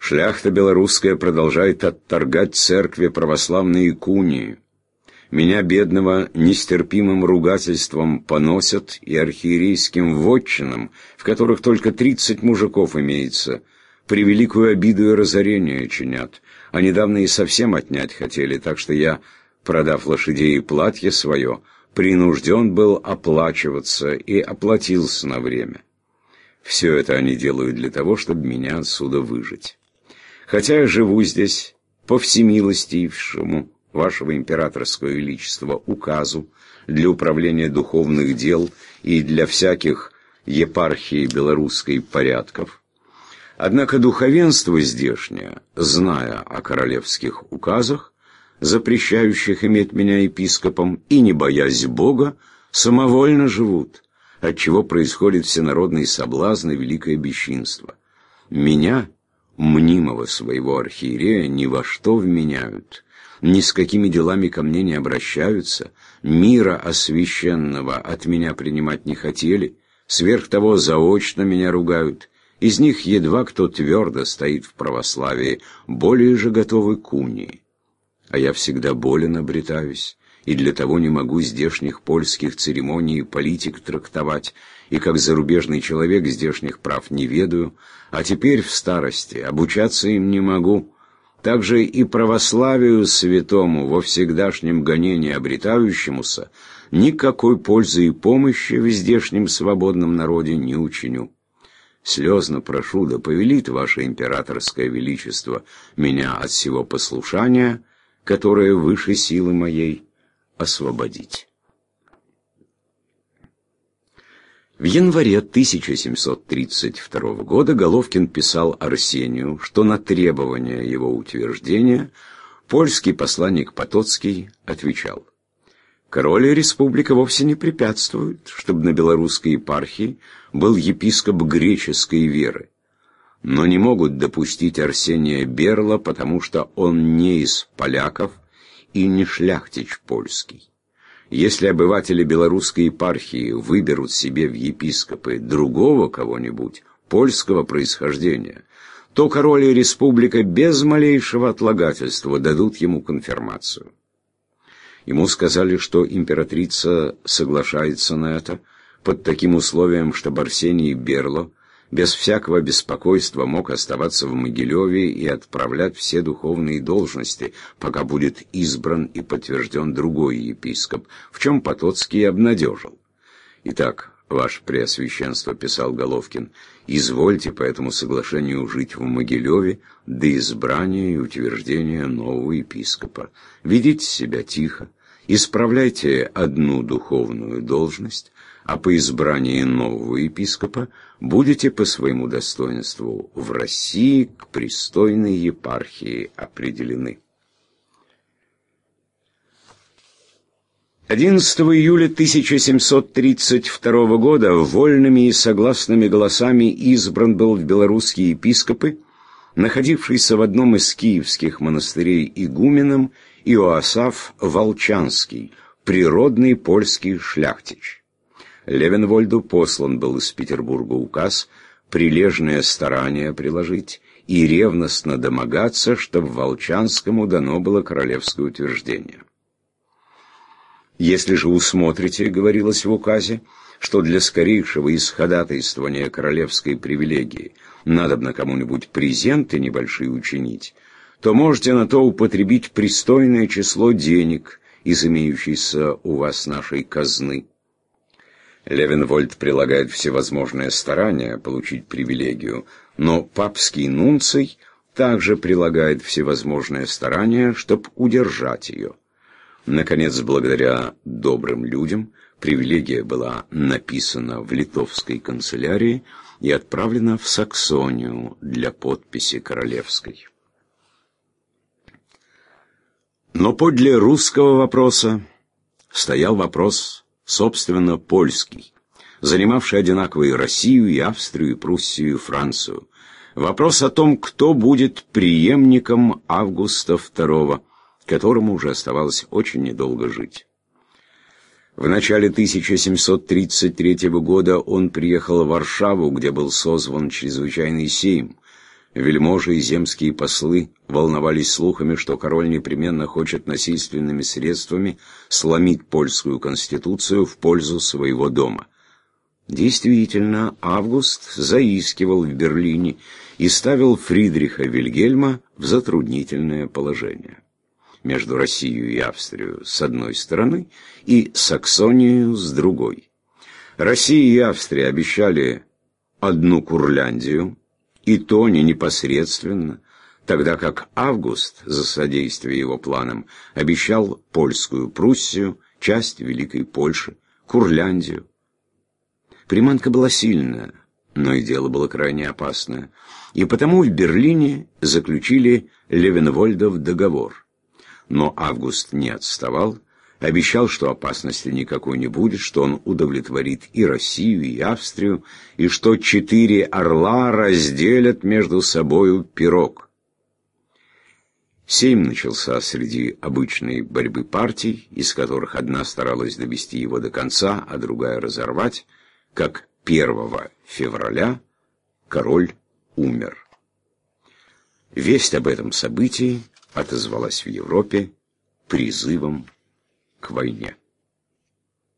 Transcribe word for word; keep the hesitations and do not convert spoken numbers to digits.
Шляхта белорусская продолжает отторгать церкви православные икунии. Меня, бедного, нестерпимым ругательством поносят и архиерейским вотчинам, в которых только тридцать мужиков имеется, превеликую обиду и разорение чинят, а недавно и совсем отнять хотели, так что я, продав лошадей и платье свое, принужден был оплачиваться и оплатился на время. Все это они делают для того, чтобы меня отсюда выжить. Хотя я живу здесь по всемилостившему вашего императорского величества указу для управления духовных дел и для всяких епархий белорусской порядков. Однако духовенство здешнее, зная о королевских указах, запрещающих иметь меня епископом, и не боясь Бога, самовольно живут, отчего происходит всенародный соблазн и великое бесчинство. Меня, мнимого своего архиерея, ни во что вменяют, ни с какими делами ко мне не обращаются, мира освященного от меня принимать не хотели, сверх того заочно меня ругают. Из них едва кто твердо стоит в православии, более же готовы к унии. А я всегда болен обретаюсь, и для того не могу здешних польских церемоний и политик трактовать, и как зарубежный человек здешних прав не ведаю, а теперь в старости обучаться им не могу. Также и православию святому, во всегдашнем гонении обретающемуся, никакой пользы и помощи в здешнем свободном народе не учиню. Слезно прошу, да повелит ваше императорское величество меня от всего послушания, которое выше силы моей, освободить. В январе тысяча семьсот тридцать второго года Головкин писал Арсению, что на требование его утверждения польский посланник Потоцкий отвечал: «Король и республика вовсе не препятствуют, чтобы на белорусской епархии был епископ греческой веры, но не могут допустить Арсения Берла, потому что он не из поляков и не шляхтич польский. Если обыватели белорусской епархии выберут себе в епископы другого кого-нибудь польского происхождения, то король и республика без малейшего отлагательства дадут ему конфирмацию». Ему сказали, что императрица соглашается на это под таким условием, чтобы Арсений Берло без всякого беспокойства мог оставаться в Могилеве и отправлять все духовные должности, пока будет избран и подтвержден другой епископ, в чем Потоцкий обнадежил. «Итак, ваше Преосвященство», — писал Головкин, — «извольте по этому соглашению жить в Могилеве до избрания и утверждения нового епископа. Ведите себя тихо, исправляйте одну духовную должность, а по избрании нового епископа будете по своему достоинству в России к престойной епархии определены». одиннадцатого июля тысяча семьсот тридцать второго года вольными и согласными голосами избран был в белорусские епископы, находившийся в одном из киевских монастырей игуменом, Иоасаф Волчанский, природный польский шляхтич. Левенвольду послан был из Петербурга указ прилежное старание приложить и ревностно домогаться, чтобы Волчанскому дано было королевское утверждение. «Если же усмотрите, — говорилось в указе, — что для скорейшего исходатайствования королевской привилегии надобно кому-нибудь презенты небольшие учинить, то можете на то употребить пристойное число денег из имеющейся у вас нашей казны». Левенвольд прилагает всевозможные старания получить привилегию, но папский нунций также прилагает всевозможные старания, чтобы удержать ее. Наконец, благодаря добрым людям, привилегия была написана в литовской канцелярии и отправлена в Саксонию для подписи королевской. Но подле русского вопроса стоял вопрос, собственно, польский, занимавший одинаково и Россию, и Австрию, и Пруссию, и Францию. Вопрос о том, кто будет преемником Августа второго, которому уже оставалось очень недолго жить. В начале тысяча семьсот тридцать третьего года он приехал в Варшаву, где был созван чрезвычайный сейм. Вельможи и земские послы волновались слухами, что король непременно хочет насильственными средствами сломить польскую конституцию в пользу своего дома. Действительно, Август заискивал в Берлине и ставил Фридриха Вильгельма в затруднительное положение. Между Россией и Австрией с одной стороны и Саксонией с другой. Россия и Австрия обещали одну Курляндию, и то не непосредственно, тогда как Август за содействие его планам обещал Польскую Пруссию, часть Великой Польши, Курляндию. Приманка была сильная, но и дело было крайне опасное, и потому в Берлине заключили Левенвольдов договор. Но Август не отставал, обещал, что опасности никакой не будет, что он удовлетворит и Россию, и Австрию, и что четыре орла разделят между собою пирог. Сейм начался среди обычной борьбы партий, из которых одна старалась довести его до конца, а другая разорвать, как первого февраля король умер. Весть об этом событии отозвалась в Европе призывом к войне.